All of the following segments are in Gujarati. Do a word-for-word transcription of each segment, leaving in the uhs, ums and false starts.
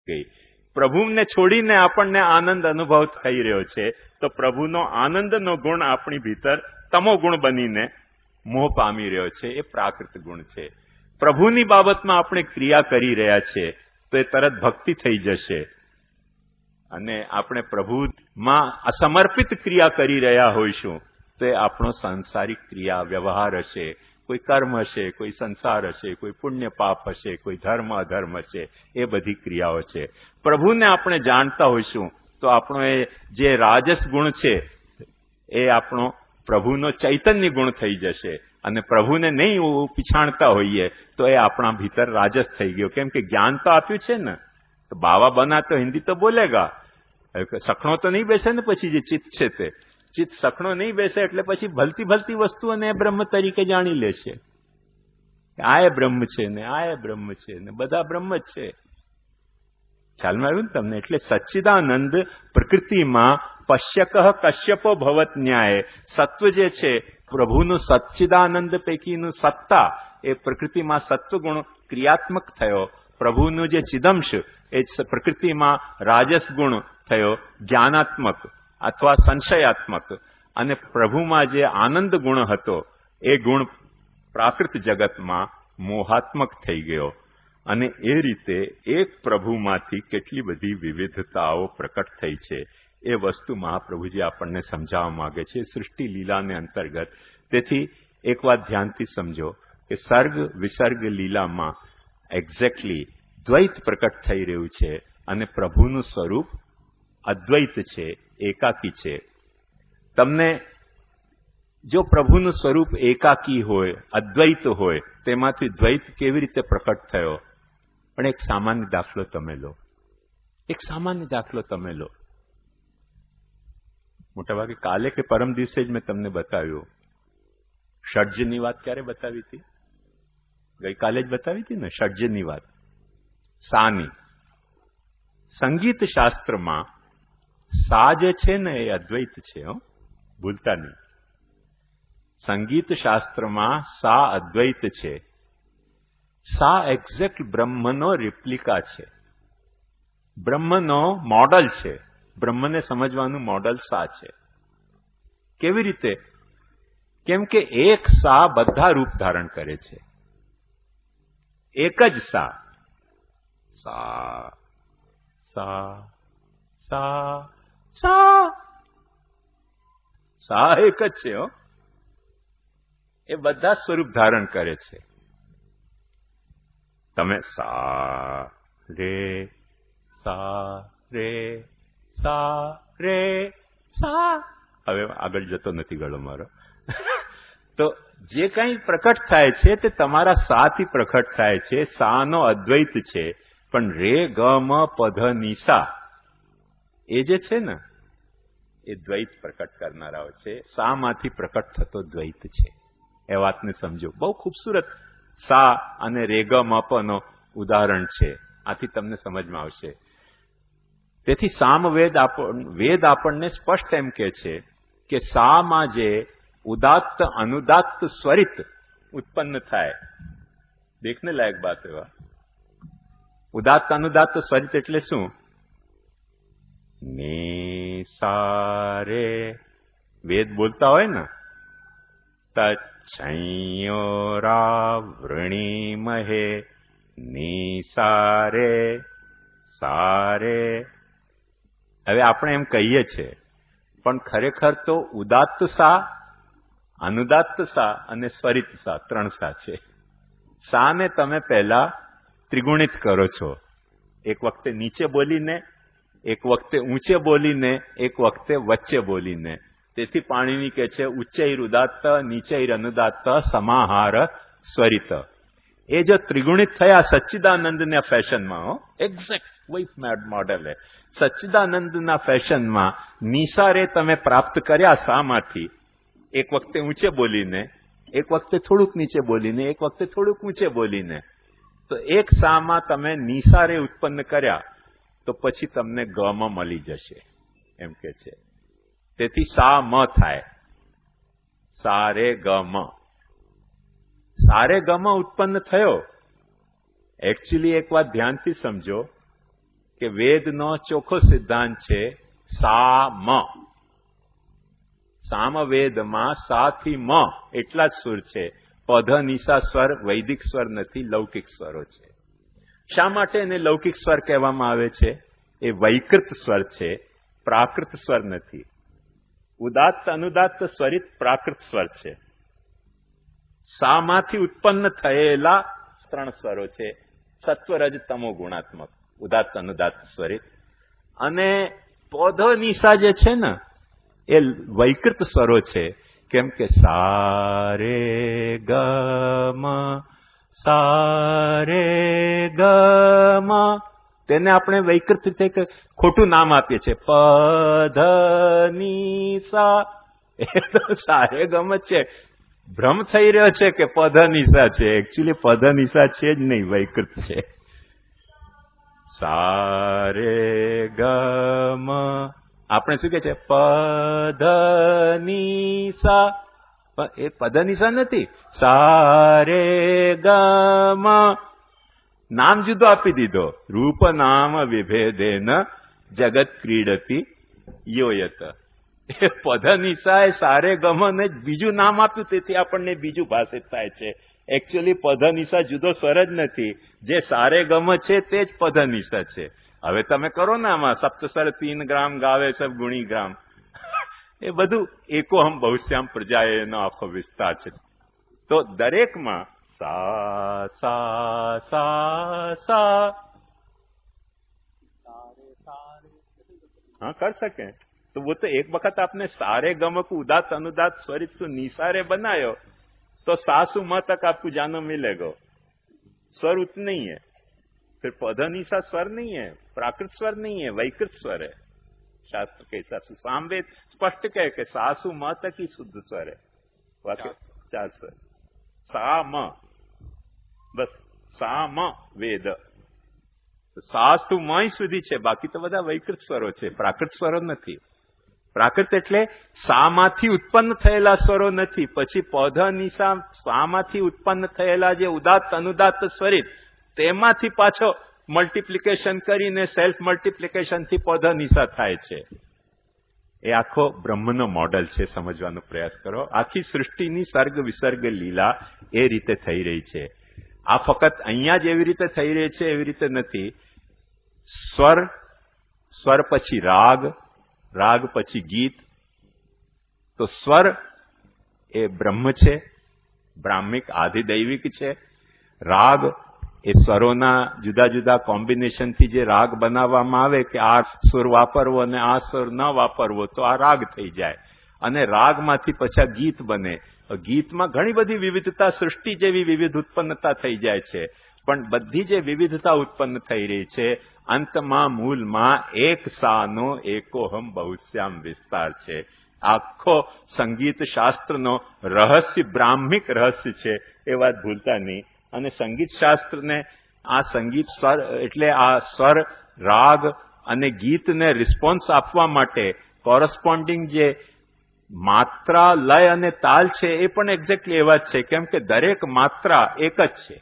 ગઈ. પ્રભુને છોડીને આપણને આનંદ અનુભવ થઈ રહ્યો છે, તો પ્રભુનો આનંદનો ગુણ આપણી ભીતર તમો ગુણ બનીને મોહ પામી રહ્યો છે. એ પ્રાકૃત ગુણ છે. પ્રભુની બાબતમાં આપણે ક્રિયા કરી રહ્યા છીએ તો એ તરત ભક્તિ થઈ જશે, અને આપણે પ્રભુમાં અસમર્પિત ક્રિયા કરી રહ્યા હોઈશું તો એ આપણો સાંસારિક ક્રિયા વ્યવહાર હશે, કોઈ કર્મ હશે, કોઈ સંસાર હશે, કોઈ પુણ્ય પાપ હશે, કોઈ ધર્મ અધર્મ હશે. એ બધી ક્રિયાઓ છે. પ્રભુને આપણે જાણતા હોઈશું તો આપણો એ જે રાજસ ગુણ છે એ આપણો પ્રભુનો ચૈતન્ય ગુણ થઈ જશે, અને પ્રભુને નહીં પીછાણતા હોઈએ તો એ આપણા ભીતર રાજસ થઈ ગયો. કેમ કે જ્ઞાન તો આપ્યું છે ને, તો બાવા બના તો હિન્દી તો બોલેગા, સખણો તો નહીં બેસે ને. પછી જે ચિત્ત છે તે ચિત્ત સખણો નહીં બેસે એટલે પછી ભલતી ભલતી વસ્તુઓને એ બ્રહ્મ તરીકે જાણી લેશે. આ એ બ્રહ્મ છે ને, આ એ બ્રહ્મ છે ને, બધા બ્રહ્મ જ છે. ખ્યાલમાં આવ્યું ને તમને? એટલે સચ્ચિદાનંદ પ્રકૃતિમાં પશ્યકઃ કશ્યપો ભવત ન્યાય. સત્વ જે છે પ્રભુનું સચ્ચિદાનંદ પૈકીનું સત્તા એ પ્રકૃતિમાં સત્વગુણ ક્રિયાત્મક થયો. પ્રભુનું જે ચિદંશ એ પ્રકૃતિમાં રાજસ ગુણ થયો, જ્ઞાનાત્મક અથવા સંશયાત્મક. અને પ્રભુમાં જે આનંદ ગુણ હતો એ ગુણ પ્રાકૃત જગતમાં મોહાત્મક થઈ ગયો. અને એ રીતે એક પ્રભુમાંથી કેટલી બધી વિવિધતાઓ પ્રકટ થઈ છે એ વસ્તુ મહાપ્રભુજી આપણને સમજાવવા માંગે છે સૃષ્ટિ લીલાને અંતર્ગત. તેથી એક વાત ધ્યાનથી સમજો કે સર્ગ વિસર્ગ લીલામાં એક્ઝેક્ટલી દ્વૈત પ્રકટ થઈ રહ્યું છે, અને પ્રભુનું સ્વરૂપ અદ્વૈત છે, એકાકી છે. તમને જો પ્રભુનું સ્વરૂપ એકાકી હોય, અદ્વૈત હોય, તેમાંથી દ્વૈત કેવી રીતે પ્રકટ થયો? પણ એક સામાન્ય દાખલો તમે લો, એક સામાન્ય દાખલો તમે લો. મોટાભાગે કાલે કે પરમ દિવસે જ મેં તમને બતાવ્યું. ષડ્જની વાત ક્યારે બતાવી હતી? ગઈકાલે જ બતાવી હતી ને ષડ્જની વાત. સાની સંગીત શાસ્ત્રમાં સા જે છે ને એ અદ્વૈત છે, હો, ભૂલતા નહીં. સંગીત શાસ્ત્રમાં સા અદ્વૈત છે. સા એક્ઝેક્ટ બ્રહ્મનો રિપ્લિકા છે, બ્રહ્મનો મોડલ છે. બ્રહ્મને સમજવાનું મોડલ સા છે. કેવી રીતે? કેમ કે એક સા બધા રૂપ ધારણ કરે છે. એક જ સા, સા સા સા સા સા એક જ છે. હો, એ બધા સ્વરૂપ ધારણ કરે છે. તમે સા રે સા રે સા રે સા, હવે આગળ જતો નથી ગળો મારો. તો જે કંઈ પ્રકટ થાય છે તે તમારા સાથી પ્રકટ થાય છે. સાનો અદ્વૈત છે, પણ રે ગ મ પધ નિસા એ જે છે ને એ દ્વૈત પ્રકટ કરનારાઓ છે. સામાંથી પ્રકટ થતો દ્વૈત છે. એ વાતને સમજો. બહુ ખૂબસૂરત સા અને રે ગ મ પ નો ઉદાહરણ છે. આથી તમને સમજમાં આવશે. તેથી સામવેદ વેદ આપણને સ્પષ્ટ એમ કહે છે કે સામાં જે ઉદાત્ત અનુદાત્ત સ્વરિત ઉત્પન્ન થાય, દેખને લાયક બાત એવા. ઉદાત્ત અનુદાત્ત સ્વરિત એટલે શું? ની સા રે વેદ બોલતા હોય ને, તચ્છંયોરા વૃણીમહે ની સા રે સા રે. હવે આપણે એમ કહીએ છીએ, પણ ખરેખર તો ઉદાત્ત સા, અનુદાત્ત સા અને સ્વરિત સા ત્રણ સા છે. સાને તમે પહેલા ત્રિગુણિત કરો છો, એક વખતે નીચે બોલીને, એક વખતે ઊંચે બોલીને, એક વખતે વચ્ચે બોલીને. તેથી પાણીની કહે છે ઉચ્ચૈર ઉદાત્ત નીચૈર અનુદાત્ત સમાહાર સ્વરિત. એ જો ત્રિગુણિત થયા સચ્ચિદાનંદના ફેશનમાં, હો, એક્ઝેક્ટ વही મોડલ है. સચ્ચિદાનંદના ફેશનમાં નિસારે તમે પ્રાપ્ત કર્યા સામાંથી, એક વખતે ઊંચે બોલીને, એક વખતે થોડુંક નીચે બોલીને, એક વખતે થોડુંક ઊંચે બોલીને. તો એક સામાં તમે નિસારે ઉત્પન્ન કર્યા તો પછી તમને ગ મ મળી જશે, એમ કે છે. તેથી સા મ થાય, સારે ગ મ. સારે ગ મ ઉત્પન્ન થયો. એકચ્યુઅલી એક વાત ધ્યાનથી સમજો કે વેદનો ચોખ્ખો સિદ્ધાંત છે સામ. સામવેદમાં સા થી મ એટલા જ સુર છે. પધ નિશા સ્વર વૈદિક સ્વર નથી, લૌકિક સ્વરો છે. શા માટે એને લૌકિક સ્વર કહેવામાં આવે છે? એ વૈકૃત સ્વર છે, પ્રાકૃત સ્વર નથી. ઉદાત્ત અનુદાત્ત સ્વરિત પ્રાકૃત સ્વર છે. સામાંથી ઉત્પન્ન થયેલા ત્રણ સ્વરો છે, સત્વ રજ તમો ગુણાત્મક, ઉદાત્ત અનુદાત્ત સ્વરિત. અને પધ નિશા જે છે ને એ વૈકૃત સ્વરો છે, કેમ કે સારે ગમ સારે ગમ, તેને આપણે વૈકૃત રીતે ખોટું નામ આપીએ છીએ, પધ નિશા. એ તો સારે ગમ જ છે. ભ્રમ થઈ રહ્યો છે કે પધ નિશા છે. એકચ્યુઅલી પધ નિશા છે જ નહીં, વૈકૃત છે. સારે ગમ આપણે શું કે છે? પધ નિશા. એ પધ નિશા નથી. સારે ગમ નામ જુદો આપી દીધો. રૂપ નામ વિભેદેન જગત ક્રીડતી યોયત. એ પધ નિશા એ સારે ગમને બીજું નામ આપ્યું, તેથી આપણને બીજું ભાષિત થાય છે. એકચ્યુઅલી પધ નિશા જુદો સ્વર જ નથી. જે સારે ગમ છે તે જ પધ નિશા છે. હવે તમે કરો ને આમાં સપ્તસ્વર તીન ગ્રામ ગાવે સબ ગુણી ગ્રામ, એ બધું એકો હમ બહુશ્યામ પ્રજા એનો આખો વિસ્તાર છે. તો દરેકમાં સા સા સા સા हाँ कर सके तो वो तो एक वक्त आपने सारे गम को उदात अनुदात स्वरित सु निसारे बनायो तो सासु म तक आपको जानो मिलेगा. स्वर उतना ही है, फिर पध निशा स्वर नहीं है, प्राकृत स्वर नहीं है, वैकृत स्वर है. शास्त्र के हिसाब से सामवेद स्पष्ट कहे कि सासु म तक ही शुद्ध स्वर है. वाक्य चार स्वर. सा म बस सा म वेद. સાસુ મય સુધી છે, બાકી તો બધા વૈકૃત સ્વરો છે, પ્રાકૃત સ્વરો નથી. પ્રાકૃત એટલે સામાંથી ઉત્પન્ન થયેલા સ્વરો નથી. પછી પધ નિશા સામાંથી ઉત્પન્ન થયેલા જે ઉદાત્ત અનુદાત્ત સ્વરિત, તેમાંથી પાછો મલ્ટીપ્લિકેશન કરીને સેલ્ફ મલ્ટીપ્લિકેશનથી પધ નિશા થાય છે. એ આખો બ્રહ્મનો મોડલ છે, સમજવાનો પ્રયાસ કરો. આખી સૃષ્ટિની સર્ગ વિસર્ગ લીલા એ રીતે થઈ રહી છે. આ ફક્ત અહીંયા જ એવી રીતે થઈ રહી છે એવી રીતે નથી. સ્વર, સ્વર પછી રાગ, રાગ પછી ગીત. તો સ્વર એ બ્રહ્મ છે, બ્રાહ્મિક આધિદૈવિક છે. રાગ એ સ્વરોના જુદા જુદા કોમ્બિનેશનથી જે રાગ બનાવવામાં આવે કે આ સુર વાપરવો અને આ સુર ન વાપરવો તો આ રાગ થઈ જાય. અને રાગમાંથી પછી ગીત બને. ગીતમાં ઘણી બધી વિવિધતા, સૃષ્ટિ જેવી વિવિધ ઉત્પન્નતા થઈ જાય છે. પણ બધી જે વિવિધતા ઉત્પન્ન થઈ રહી છે, અંતમાં મૂલમાં એક સાનો એકોહમ બહુશ્યામ વિસ્તાર છે. આખો સંગીત શાસ્ત્રનો રહસ્ય બ્રાહ્મિક રહસ્ય છે, એ વાત ભૂલતા નહીં. અને સંગીત શાસ્ત્રને આ સંગીત સ્વર એટલે આ સ્વર, રાગ અને ગીતને રિસ્પોન્સ આપવા માટે કોરસ્પોન્ડિંગ જે માત્રા, લય અને તાલ છે એ પણ એક્ઝેક્ટલી એવા જ છે. કેમ કે દરેક માત્રા એક જ છે.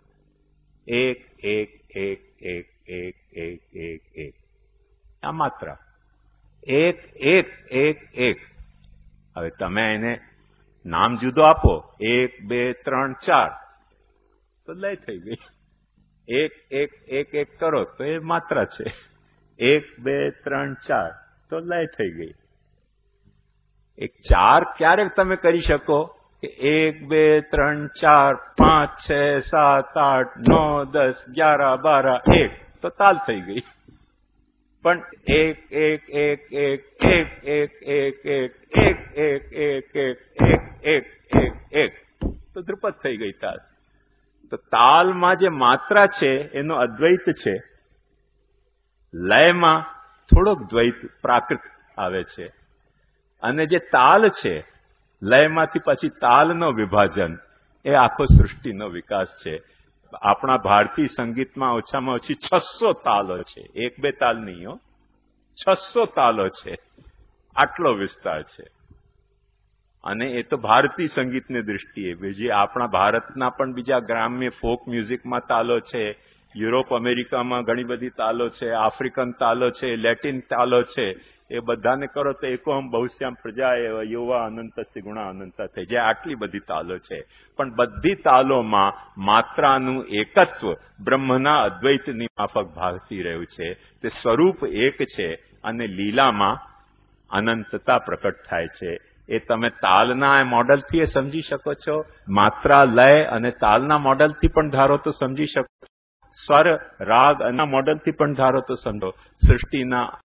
એક એક એક એક એક એક એક એક આ માત્રા એક એક એક એક. હવે તમે એને નામ જુદો આપો, એક બે ત્રણ ચાર તો લય થઈ ગઈ. એક એક એક એક કરો તો એ માત્રા છે. એક બે ત્રણ ચાર તો લય થઈ ગઈ. એક ચાર ક્યારેક તમે કરી શકો કે એક બે ત્રણ ચાર પાંચ છ સાત આઠ નવ દસ ગ્યાર બાર એક તો તાલ થઈ ગઈ. પણ એક એક એક એક એક એક એક એક એક એક એક એક એક એક એક એક તો ધ્રુપદ થઈ ગઈ તાલ. તો તાલમાં જે માત્રા છે એનો અદ્વૈત છે, લયમાં થોડોક દ્વૈત પ્રાકૃત આવે છે. અને જે તાલ છે, લયમાંથી પછી તાલનો વિભાજન, એ આખો સૃષ્ટિનો વિકાસ છે. આપણા ભારતીય સંગીતમાં ઓછામાં ઓછી છસો તાલો છે. એક બે તાલ નહીં હો, છસો તાલો છે. આટલો વિસ્તાર છે. અને એ તો ભારતીય સંગીતની દૃષ્ટિએ. બીજી આપણા ભારતના પણ બીજા ગ્રામ્ય ફોક મ્યુઝિકમાં તાલો છે, યુરોપ અમેરિકામાં ઘણી બધી તાલો છે, આફ્રિકન તાલો છે, લેટિન તાલો છે, એ બધાને કરો તો એકોહમ બહુશ્યામ પ્રજા એવ યુવા અનંતસ્ય ગુણા અનંત થઈ જાય. આટલી બધી તાલો છે, પણ બધી તાલોમાં માત્રાનું એકત્વ બ્રહ્મના અદ્વૈતની માફક ભાસી રહ્યું છે. તે સ્વરૂપ એક છે અને લીલામાં અનંતતા પ્રકટ થાય છે. એ તમે તાલના મોડલથી એ સમજી શકો છો, માત્રા લય અને તાલના મોડલથી પણ ધારો તો સમજી શકો, સ્વર રાગ અને મોડલથી પણ ધારો તો સમજો. સૃષ્ટિના